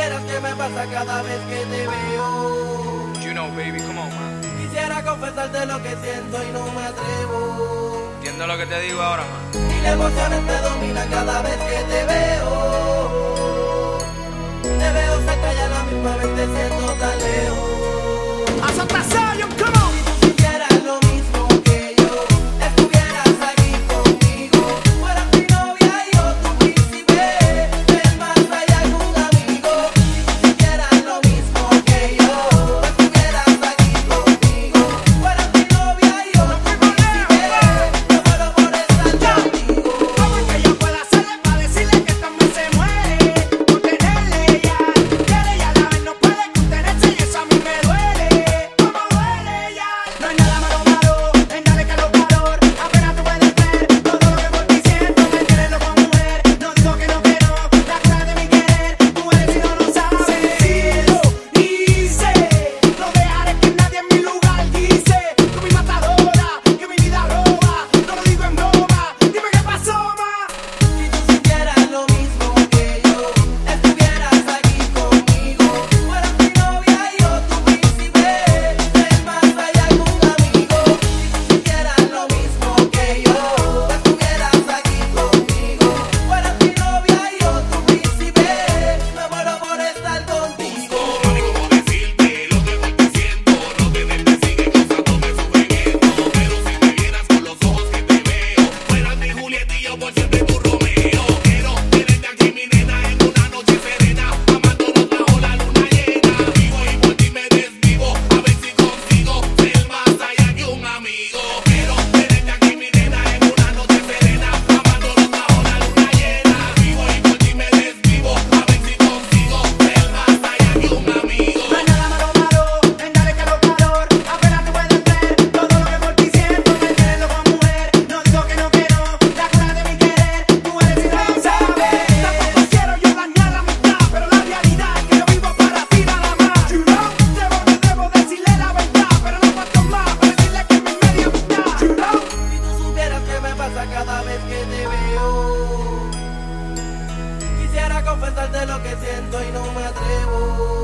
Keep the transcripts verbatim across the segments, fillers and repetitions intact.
supieras qué me pasa cada vez que te veo. You know, baby, come on, man. Quisiera confesarte lo que siento y no me atrevo. Entiendo lo que te digo ahora, man. Y la emoción te domina cada vez que te veo. Te veo cerca y a la misma vez te siento tan lejos. Haz otra Zion, come on. Si tú supieras lo mismo que yo, estuvieras aquí conmigo. Fueras mi novia y yo tu príncipe, el más allá que un amigo. Si tú supieras lo mismo que yo, estuvieras aquí conmigo. Fueras mi novia y yo tu príncipe, yo muero por estar contigo. ¿Cómo es que yo puedo hacerle para decirle que también se muere? Por tenerle ya, quiere ya la vez no puede contenerse y eso a mí me duele. ¿Cómo duele ya? No hay nada malo malo, en darle calor calor. Apenas tú puedes ver todo lo que por ti siento. Me tienes loco mujer, no digo que no que no. La cura de mi querer, tú eres y no lo sabes. Lo hice, no dejaré que nadie en mi lugar dice. Tú mi matadora, que mi vida roba. No lo digo en broma, dime qué pasó, ma. Si tú supieras lo mismo que yo, estuvieras aquí conmigo. Fueras mi novia y yo tu príncipe, el más allá que un amigo. Si tú supieras lo mismo que yo, estuvieras aquí conmigo. Fueras mi novia y yo tu príncipe, me muero por estar contigo. Mami, ¿cómo decirte lo que por ti siento? No tenerte sigue causándome sufrimiento. Pero si me vieras con los ojos que te veo, fueras mi Julieta y yo por siempre tu Romeo. Quiero tenerte aquí, mi nena, en una noche serena, amándonos bajo la luna llena. Vivo y por ti me desvivo, a ver si consigo ser más allá que un amigo. Quiero tenerte aquí, mi nena, en una noche serena, amándonos bajo la luna llena. Vivo y por ti me desvivo, a ver si consigo ser más allá que un amigo. No hay nada malo malo, en darle calor calor. Apenas tú puedes ver todo lo que por ti siento. Me tienes loco mujer, no digo que no que no. La cura de mi querer, tú eres y no lo sabes. Tampoco quiero yo dañar la amistad, pero la realidad es que yo vivo para ti nada más. You know, debo que debo decirle la verdad, pero no cuento más para decirle que mi media amistad. You know. Si tú supieras qué me pasa cada vez que te veo. Quisiera confesarte lo que siento y no me atrevo.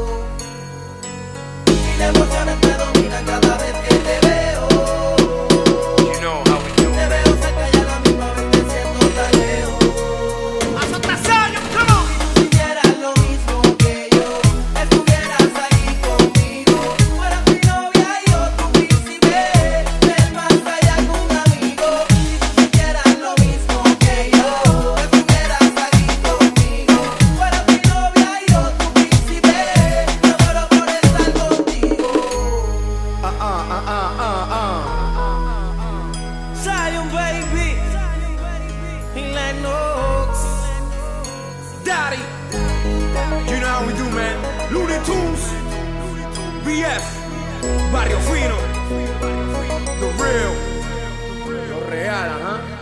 Y las emociones me dominan cada vez que te veo. You know how we do. Te veo cerca y a la misma vez te siento tan lejos. Haz otra Zion, come on. Si supieras lo mismo que yo, estuvieras aquí conmigo. Fueras mi novia y yo tu príncipe, el más allá que un amigo. Si supieras lo mismo que yo, estuvieras aquí conmigo. Fueras mi novia y yo tu príncipe, yo muero por estar contigo. Ah, ah, ah, ah, ah, ah. Zion, baby, y Lennox. Daddy, you know how we do, man. Looney Tunes, B F, Barrio Fino, The Real, lo real, ajá.